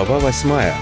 Глава 8.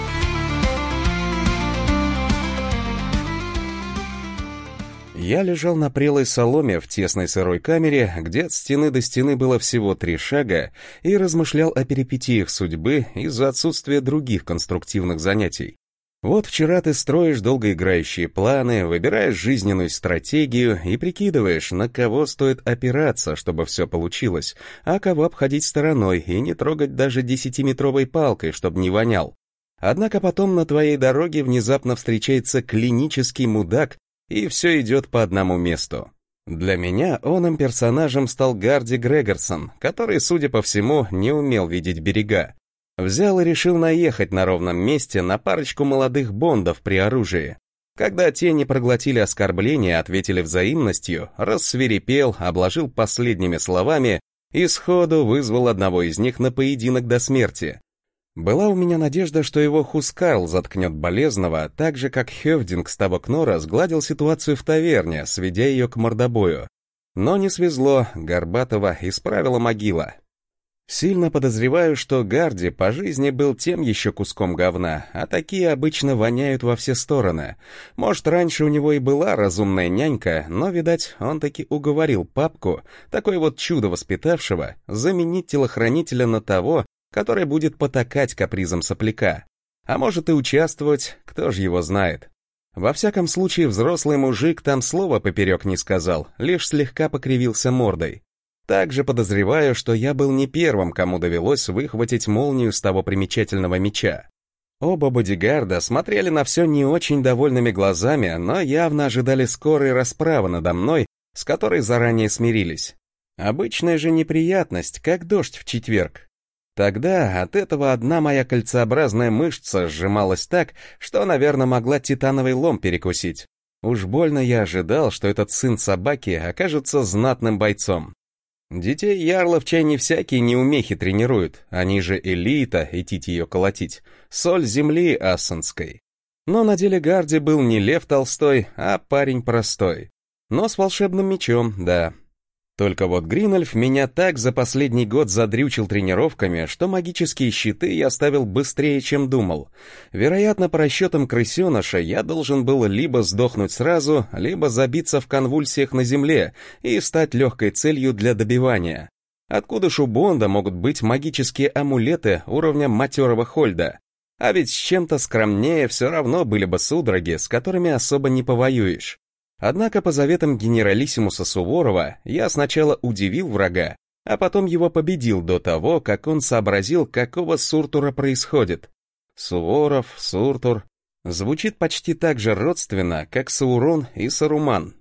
Я лежал на прелой соломе в тесной сырой камере, где от стены до стены было всего 3 шага, и размышлял о перипетиях судьбы из-за отсутствия других конструктивных занятий. Вот вчера ты строишь долгоиграющие планы, выбираешь жизненную стратегию и прикидываешь, на кого стоит опираться, чтобы все получилось, а кого обходить стороной и не трогать даже 10-метровой палкой, чтобы не вонял. Однако потом на твоей дороге внезапно встречается клинический мудак, и все идет по одному месту. Для меня оным персонажем стал Гарди Грегорсон, который, судя по всему, не умел видеть берега. Взял и решил наехать на ровном месте на парочку молодых бондов при оружии. Когда те не проглотили оскорбления, ответили взаимностью, рассвирепел, обложил последними словами и сходу вызвал одного из них на поединок до смерти. Была у меня надежда, что его Хускарл заткнет болезного, так же, как Хёвдинг с того Кнора сгладил ситуацию в таверне, сведя ее к мордобою. Но не свезло, Горбатова исправила могила. Сильно подозреваю, что Гарди по жизни был тем еще куском говна, а такие обычно воняют во все стороны. Может, раньше у него и была разумная нянька, но, видать, он таки уговорил папку, такое вот чудо воспитавшего, заменить телохранителя на того, который будет потакать капризам сопляка. А может и участвовать, кто же его знает. Во всяком случае, взрослый мужик там слова поперек не сказал, лишь слегка покривился мордой. Также подозреваю, что я был не первым, кому довелось выхватить молнию с того примечательного меча. Оба бодигарда смотрели на все не очень довольными глазами, но явно ожидали скорой расправы надо мной, с которой заранее смирились. Обычная же неприятность, как дождь в четверг. Тогда от этого одна моя кольцеобразная мышца сжималась так, что, наверное, могла титановый лом перекусить. Уж больно я ожидал, что этот сын собаки окажется знатным бойцом. Детей ярлов чай не всякие неумехи тренируют, они же элита, идти ее колотить, соль земли ассенской. Но на деле Гарди был не Лев Толстой, а парень простой. Но с волшебным мечом, да. Только вот Гринольф меня так за последний год задрючил тренировками, что магические щиты я ставил быстрее, чем думал. Вероятно, по расчетам крысеныша я должен был либо сдохнуть сразу, либо забиться в конвульсиях на земле и стать легкой целью для добивания. Откуда ж у Бонда могут быть магические амулеты уровня матерого Хольда? А ведь с чем-то скромнее все равно были бы судороги, с которыми особо не повоюешь. Однако по заветам генералиссимуса Суворова я сначала удивил врага, а потом его победил до того, как он сообразил, какого суртура происходит. Суворов, суртур. Звучит почти так же родственно, как Саурон и Саруман.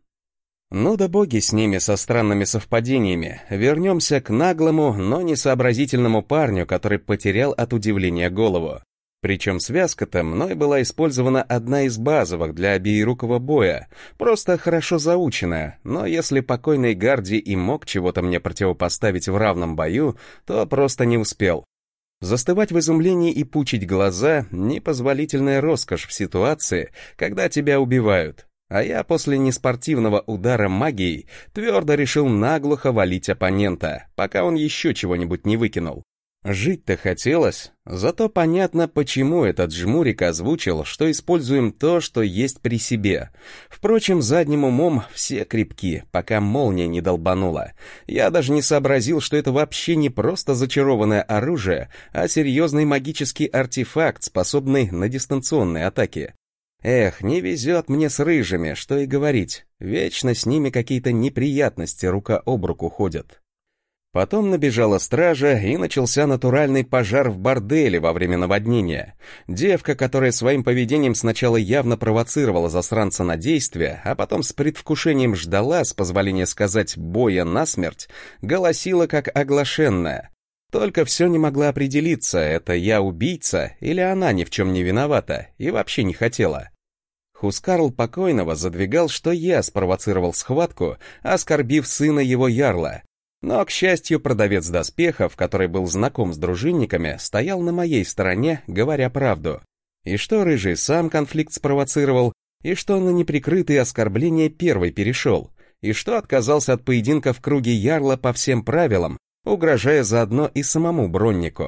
Ну да боги с ними со странными совпадениями. Вернемся к наглому, но несообразительному парню, который потерял от удивления голову. Причем связка-то мной была использована одна из базовых для обеирукого боя, просто хорошо заученная, но если покойный Гарди и мог чего-то мне противопоставить в равном бою, то просто не успел. Застывать в изумлении и пучить глаза — непозволительная роскошь в ситуации, когда тебя убивают. А я после неспортивного удара магией твердо решил наглухо валить оппонента, пока он еще чего-нибудь не выкинул. Жить-то хотелось, зато понятно, почему этот жмурик озвучил, что используем то, что есть при себе. Впрочем, задним умом все крепки, пока молния не долбанула. Я даже не сообразил, что это вообще не просто зачарованное оружие, а серьезный магический артефакт, способный на дистанционные атаки. Эх, не везет мне с рыжими, что и говорить. Вечно с ними какие-то неприятности рука об руку ходят. Потом набежала стража, и начался натуральный пожар в борделе во время наводнения. Девка, которая своим поведением сначала явно провоцировала засранца на действие, а потом с предвкушением ждала, с позволения сказать, боя насмерть, голосила как оглашенная. Только все не могла определиться, это я убийца или она ни в чем не виновата и вообще не хотела. Хускарл покойного задвигал, что я спровоцировал схватку, оскорбив сына его ярла. Но, к счастью, продавец доспехов, который был знаком с дружинниками, стоял на моей стороне, говоря правду. И что Рыжий сам конфликт спровоцировал, и что на неприкрытые оскорбления первый перешел, и что отказался от поединка в круге ярла по всем правилам, угрожая заодно и самому Броннику.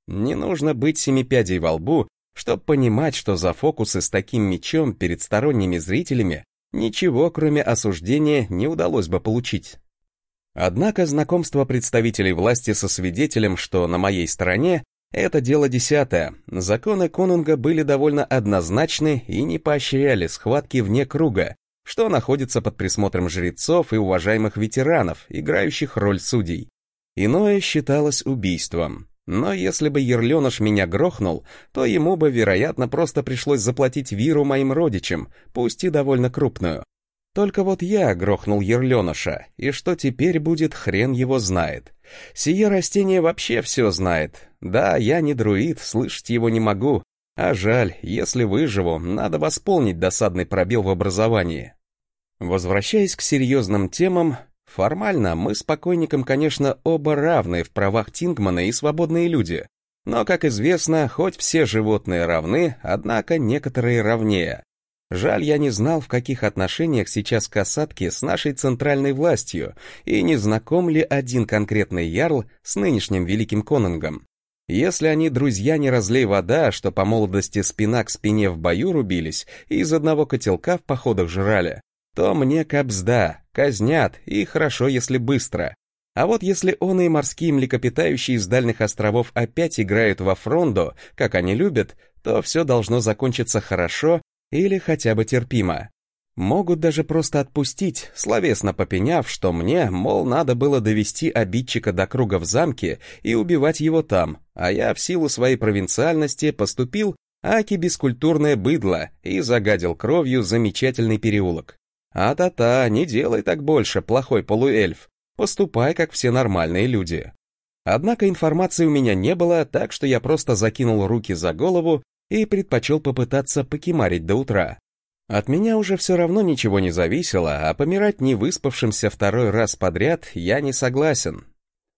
Не нужно быть семипядей во лбу, чтобы понимать, что за фокусы с таким мечом перед сторонними зрителями ничего, кроме осуждения, не удалось бы получить. Однако знакомство представителей власти со свидетелем, что на моей стороне, это дело десятое. Законы конунга были довольно однозначны и не поощряли схватки вне круга, что находится под присмотром жрецов и уважаемых ветеранов, играющих роль судей. Иное считалось убийством. Но если бы Ерленыш меня грохнул, то ему бы, вероятно, просто пришлось заплатить виру моим родичам, пусть и довольно крупную. Только вот я грохнул Ерленыша, и что теперь будет, хрен его знает. Сие растение вообще все знает. Да, я не друид, слышать его не могу. А жаль, если выживу, надо восполнить досадный пробел в образовании. Возвращаясь к серьезным темам, формально мы с покойником, конечно, оба равны в правах Тингмана и свободные люди. Но, как известно, хоть все животные равны, однако некоторые равнее. Жаль, я не знал, в каких отношениях сейчас касатки с нашей центральной властью, и не знаком ли один конкретный ярл с нынешним великим конунгом. Если они друзья не разлей вода, что по молодости спина к спине в бою рубились и из одного котелка в походах жрали, то мне кабзда, казнят, и хорошо, если быстро. А вот если он и морские млекопитающие из дальних островов опять играют во фрондо, как они любят, то все должно закончиться хорошо или хотя бы терпимо. Могут даже просто отпустить, словесно попеняв, что мне, мол, надо было довести обидчика до круга в замке и убивать его там, а я в силу своей провинциальности поступил аки бескультурное быдло и загадил кровью замечательный переулок. А-та-та, не делай так больше, плохой полуэльф, поступай, как все нормальные люди. Однако информации у меня не было, так что я просто закинул руки за голову и предпочел попытаться покемарить до утра. От меня уже все равно ничего не зависело, а помирать не выспавшимся второй раз подряд я не согласен.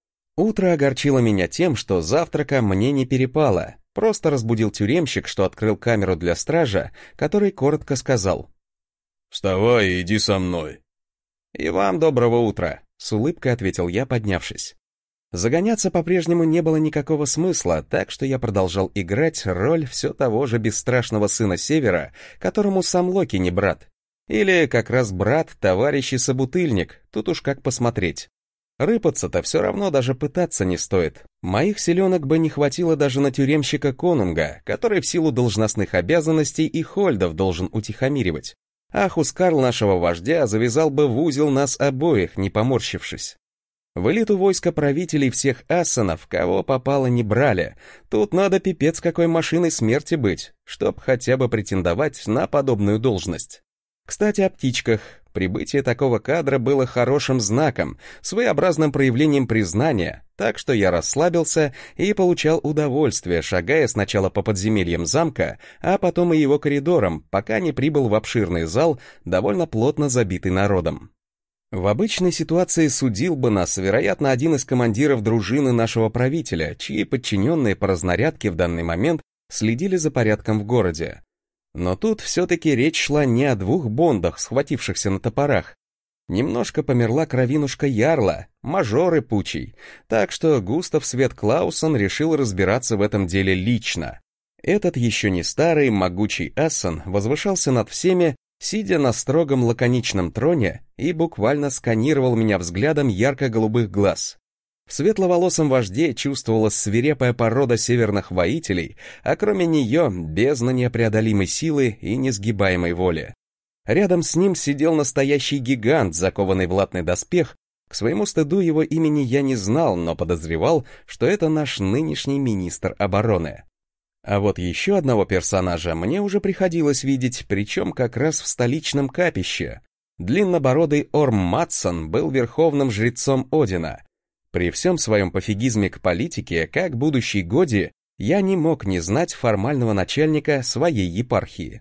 Утро огорчило меня тем, что завтрака мне не перепало, просто разбудил тюремщик, что открыл камеру для стража, который коротко сказал: «Вставай и иди со мной». «И вам доброго утра», — с улыбкой ответил я, поднявшись. Загоняться по-прежнему не было никакого смысла, так что я продолжал играть роль все того же бесстрашного сына Севера, которому сам Локи не брат. Или как раз брат, товарищ и собутыльник, тут уж как посмотреть. Рыпаться-то все равно даже пытаться не стоит. Моих селенок бы не хватило даже на тюремщика конунга, который в силу должностных обязанностей и хольдов должен утихомиривать. А Хускарл нашего вождя завязал бы в узел нас обоих, не поморщившись. В элиту войска правителей всех ассанов, кого попало, не брали. Тут надо пипец какой машиной смерти быть, чтоб хотя бы претендовать на подобную должность. Кстати, о птичках. Прибытие такого кадра было хорошим знаком, своеобразным проявлением признания, так что я расслабился и получал удовольствие, шагая сначала по подземельям замка, а потом и его коридорам, пока не прибыл в обширный зал, довольно плотно забитый народом. В обычной ситуации судил бы нас, вероятно, один из командиров дружины нашего правителя, чьи подчиненные по разнарядке в данный момент следили за порядком в городе. Но тут все-таки речь шла не о двух бондах, схватившихся на топорах. Немножко померла кровинушка ярла, мажоры пучий, так что Густав Свет Клаусон решил разбираться в этом деле лично. Этот еще не старый, могучий ассан возвышался над всеми, сидя на строгом лаконичном троне, и буквально сканировал меня взглядом ярко-голубых глаз. В светловолосом вожде чувствовалась свирепая порода северных воителей, а кроме нее бездна непреодолимой силы и несгибаемой воли. Рядом с ним сидел настоящий гигант, закованный в латный доспех. К своему стыду его имени я не знал, но подозревал, что это наш нынешний министр обороны. А вот еще одного персонажа мне уже приходилось видеть, причем как раз в столичном капище. Длиннобородый Орм Матсон был верховным жрецом Одина. При всем своем пофигизме к политике, как будущий Годи, я не мог не знать формального начальника своей епархии.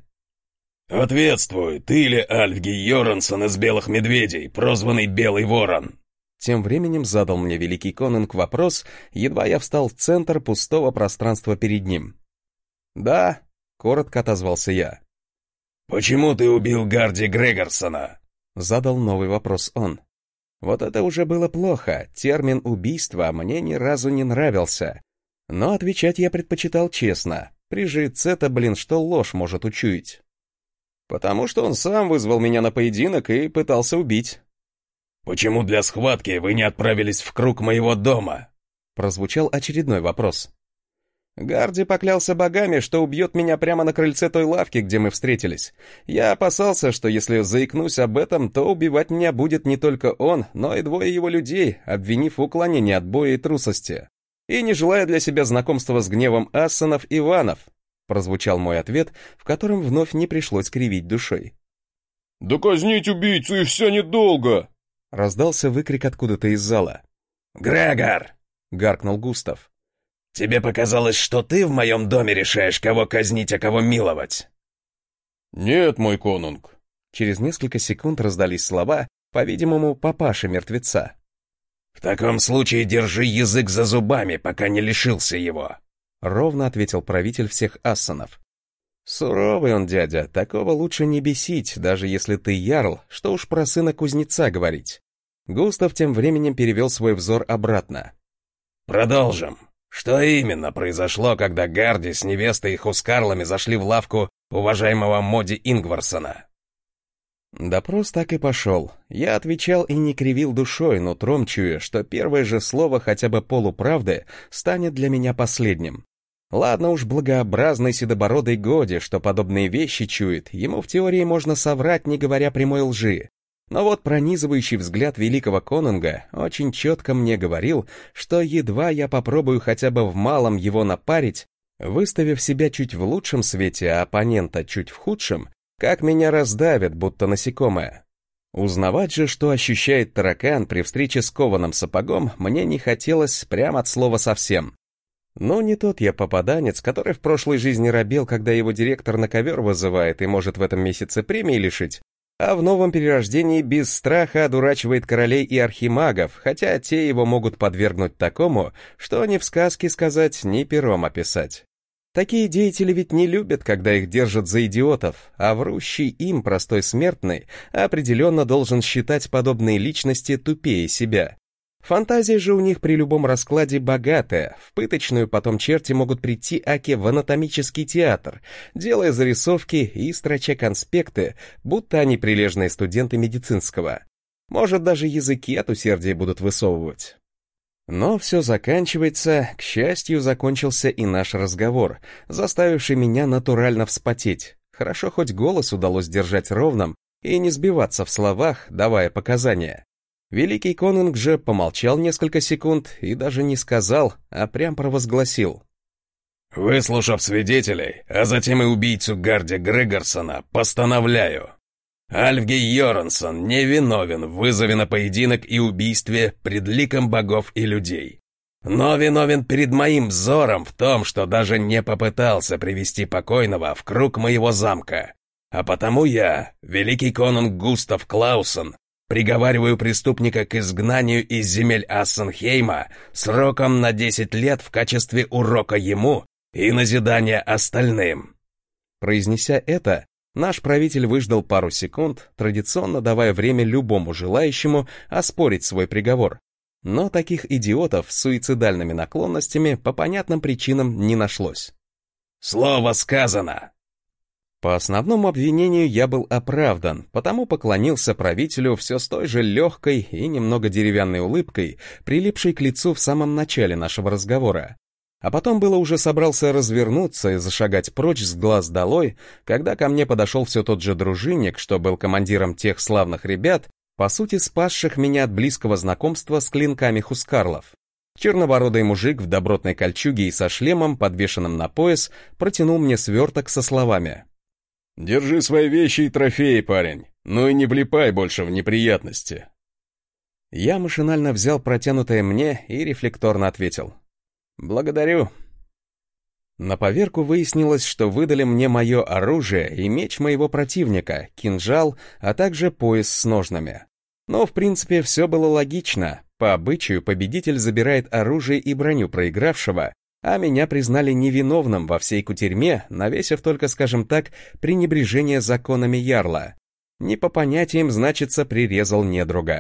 «Ответствуй, ты ли Альфги Йорансон из Белых Медведей, прозванный Белый Ворон?» Тем временем задал мне великий конунг вопрос, едва я встал в центр пустого пространства перед ним. «Да», — коротко отозвался я. «Почему ты убил Гарди Грегорсона?» — задал новый вопрос он. Вот это уже было плохо, термин «убийство» мне ни разу не нравился. Но отвечать я предпочитал честно. При жреце-то, что ложь может учуять. Потому что он сам вызвал меня на поединок и пытался убить. «Почему для схватки вы не отправились в круг моего дома?» Прозвучал очередной вопрос. Гарди поклялся богами, что убьет меня прямо на крыльце той лавки, где мы встретились. Я опасался, что если заикнусь об этом, то убивать меня будет не только он, но и двое его людей, обвинив в уклонении от боя и трусости. И не желая для себя знакомства с гневом ассанов и ванов, прозвучал мой ответ, в котором вновь не пришлось кривить душой. «Да казнить убийцу и все недолго!» Раздался выкрик откуда-то из зала. «Грегор!» — гаркнул Густав. «Тебе показалось, что ты в моем доме решаешь, кого казнить, а кого миловать?» «Нет, мой конунг». Через несколько секунд раздались слова, по-видимому, папаши мертвеца. «В таком случае держи язык за зубами, пока не лишился его», — ровно ответил правитель всех ассанов. Суровый он, дядя, такого лучше не бесить, даже если ты ярл, что уж про сына кузнеца говорить. Густав тем временем перевел свой взор обратно. «Продолжим. Что именно произошло, когда Гарди с невестой и хускарлами зашли в лавку уважаемого Моди Ингварсона?» Допрос так и пошел. Я отвечал и не кривил душой, нутром чуя, что первое же слово хотя бы полуправды станет для меня последним. Ладно уж, благообразный седобородый Годи, что подобные вещи чует, ему в теории можно соврать, не говоря прямой лжи. Но вот пронизывающий взгляд великого конунга очень четко мне говорил, что едва я попробую хотя бы в малом его напарить, выставив себя чуть в лучшем свете, а оппонента чуть в худшем, как меня раздавят, будто насекомое. Узнавать же, что ощущает таракан при встрече с кованым сапогом, мне не хотелось прямо от слова совсем. Но не тот я попаданец, который в прошлой жизни робел, когда его директор на ковер вызывает и может в этом месяце премии лишить, а в новом перерождении без страха одурачивает королей и архимагов, хотя те его могут подвергнуть такому, что ни в сказке сказать, ни пером описать. Такие деятели ведь не любят, когда их держат за идиотов, а врущий им простой смертный определенно должен считать подобные личности тупее себя. Фантазия же у них при любом раскладе богатая, в пыточную потом черти могут прийти аки в анатомический театр, делая зарисовки и строча конспекты, будто они прилежные студенты медицинского. Может, даже языки от усердия будут высовывать. Но все заканчивается, к счастью, закончился и наш разговор, заставивший меня натурально вспотеть. Хорошо, хоть голос удалось держать ровным и не сбиваться в словах, давая показания. Великий конунг же помолчал несколько секунд и даже не сказал, а прям провозгласил. «Выслушав свидетелей, а затем и убийцу Гарди Грегорсона, постановляю. Альфгей Йорансон невиновен в вызове на поединок и убийстве пред ликом богов и людей. Но виновен перед моим взором в том, что даже не попытался привести покойного в круг моего замка. А потому я, великий конунг Густав Клаусон, приговариваю преступника к изгнанию из земель Ассенхейма сроком на 10 лет в качестве урока ему и назидания остальным». Произнеся это, наш правитель выждал пару секунд, традиционно давая время любому желающему оспорить свой приговор. Но таких идиотов с суицидальными наклонностями по понятным причинам не нашлось. «Слово сказано!» По основному обвинению я был оправдан, потому поклонился правителю все с той же легкой и немного деревянной улыбкой, прилипшей к лицу в самом начале нашего разговора. А потом было уже собрался развернуться и зашагать прочь с глаз долой, когда ко мне подошел все тот же дружинник, что был командиром тех славных ребят, по сути спасших меня от близкого знакомства с клинками хускарлов. Чернобородый мужик в добротной кольчуге и со шлемом, подвешенным на пояс, протянул мне сверток со словами: «Держи свои вещи и трофеи, парень, ну и не влипай больше в неприятности». Я машинально взял протянутое мне и рефлекторно ответил: «Благодарю». На поверку выяснилось, что выдали мне мое оружие и меч моего противника, кинжал, а также пояс с ножнами. Но в принципе все было логично. По обычаю победитель забирает оружие и броню проигравшего, а меня признали невиновным во всей кутерьме, навесив только, скажем так, пренебрежение законами ярла. Не по понятиям, значится, прирезал недруга.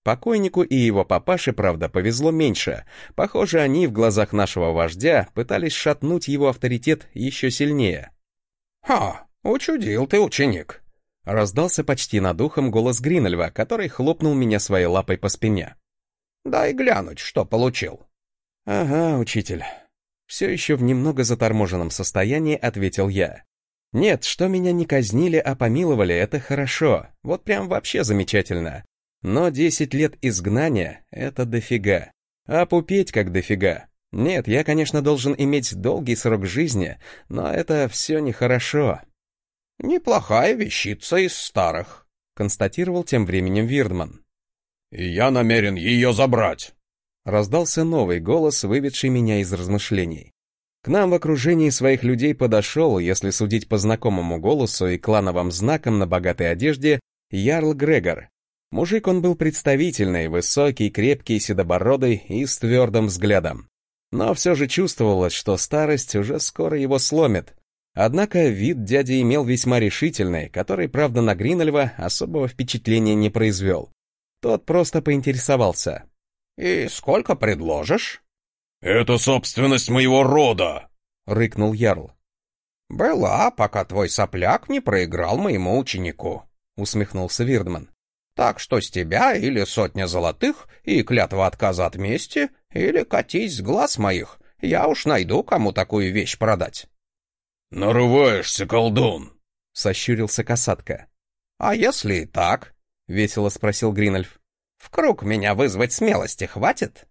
Покойнику и его папаше, правда, повезло меньше. Похоже, они в глазах нашего вождя пытались шатнуть его авторитет еще сильнее. «Ха, учудил ты, ученик!» Раздался почти над ухом голос Гринельва, который хлопнул меня своей лапой по спине. «Дай глянуть, что получил». «Ага, учитель». Все еще в немного заторможенном состоянии ответил я. «Нет, что меня не казнили, а помиловали, это хорошо. Вот прям вообще замечательно. Но 10 лет изгнания — это дофига. А пупеть как дофига. Нет, я, конечно, должен иметь долгий срок жизни, но это все нехорошо». «Неплохая вещица из старых», — констатировал тем временем Вирдман. «И я намерен ее забрать», — раздался новый голос, выведший меня из размышлений. К нам в окружении своих людей подошел, если судить по знакомому голосу и клановым знакам на богатой одежде, Ярл Грегор. Мужик он был представительный, высокий, крепкий, седобородый и с твердым взглядом. Но все же чувствовалось, что старость уже скоро его сломит. Однако вид дяди имел весьма решительный, который, правда, на Гринельва особого впечатления не произвел. Тот просто поинтересовался. «И сколько предложишь?» «Это собственность моего рода», — рыкнул Ярл. «Была, пока твой сопляк не проиграл моему ученику», — усмехнулся Вирдман. «Так что с тебя или 100 золотых и клятва отказа от мести, или катись с глаз моих, я уж найду, кому такую вещь продать». «Нарываешься, колдун!» — сощурился касатка. «А если и так?» — весело спросил Гринольф. «В круг меня вызвать смелости хватит?»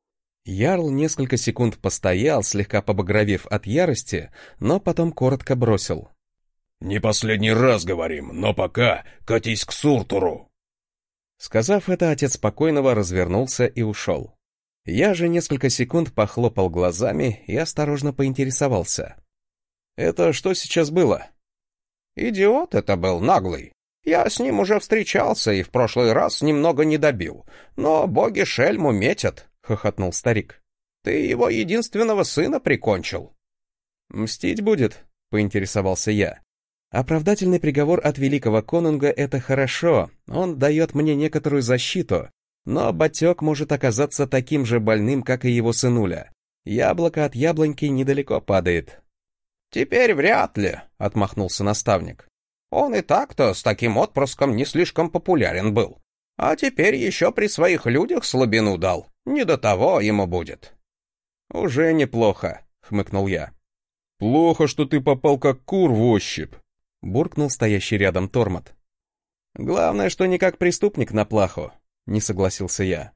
Ярл несколько секунд постоял, слегка побагровев от ярости, но потом коротко бросил. «Не последний раз говорим, но пока катись к Суртуру!» Сказав это, отец покойного развернулся и ушел. Я же несколько секунд похлопал глазами и осторожно поинтересовался. «Это что сейчас было?» «Идиот это был, наглый. Я с ним уже встречался и в прошлый раз немного не добил. Но боги шельму метят», — хохотнул старик. «Ты его единственного сына прикончил». «Мстить будет?» — поинтересовался я. «Оправдательный приговор от великого конунга — это хорошо, он дает мне некоторую защиту, но батек может оказаться таким же больным, как и его сынуля. Яблоко от яблоньки недалеко падает». «Теперь вряд ли», — отмахнулся наставник. «Он и так-то с таким отпрыском не слишком популярен был. А теперь еще при своих людях слабину дал. Не до того ему будет». «Уже неплохо», — хмыкнул я. «Плохо, что ты попал как кур в ощупь», — буркнул стоящий рядом Тормот. «Главное, что не как преступник на плаху», — не согласился я.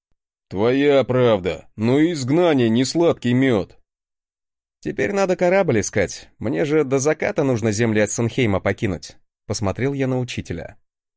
«Твоя правда, но изгнание не сладкий мед». «Теперь надо корабль искать. Мне же до заката нужно земли от Сунхейма покинуть», — посмотрел я на учителя.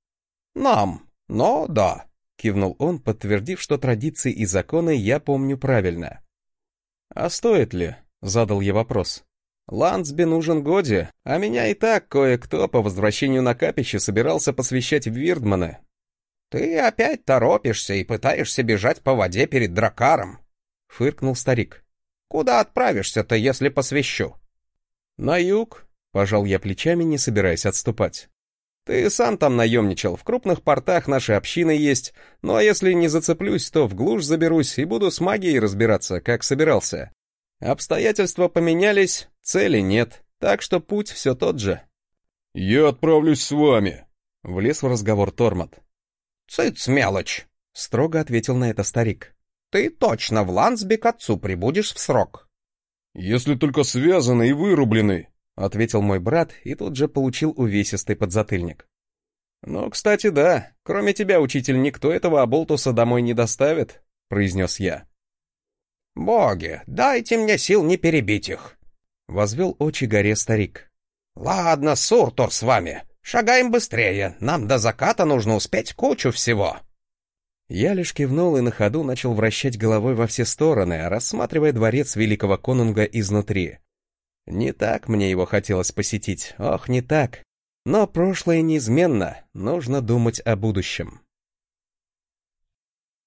«Нам, но да», — кивнул он, подтвердив, что традиции и законы я помню правильно. «А стоит ли?» — задал я вопрос. «Лансби нужен Годи, а меня и так кое-кто по возвращению на капище собирался посвящать в Вирдманы». «Ты опять торопишься и пытаешься бежать по воде перед дракаром», — фыркнул старик. «Куда отправишься-то, если посвящу?» «На юг», — пожал я плечами, не собираясь отступать. «Ты сам там наемничал, в крупных портах нашей общины есть, ну а если не зацеплюсь, то в глушь заберусь и буду с магией разбираться, как собирался. Обстоятельства поменялись, цели нет, так что путь все тот же». «Я отправлюсь с вами», — влез в разговор Тормот. «Цыц, мелочь», — строго ответил на это старик. «Ты точно в Лансби к отцу прибудешь в срок». «Если только связаны и вырублены», — ответил мой брат и тут же получил увесистый подзатыльник. «Ну, кстати, да, кроме тебя, учитель, никто этого оболтуса домой не доставит», — произнес я. «Боги, дайте мне сил не перебить их», — возвел очи горе старик. «Ладно, Суртур с вами. Шагаем быстрее, нам до заката нужно успеть кучу всего». Я лишь кивнул и на ходу начал вращать головой во все стороны, рассматривая дворец великого конунга изнутри. Не так мне его хотелось посетить, ох, не так. Но прошлое неизменно, нужно думать о будущем.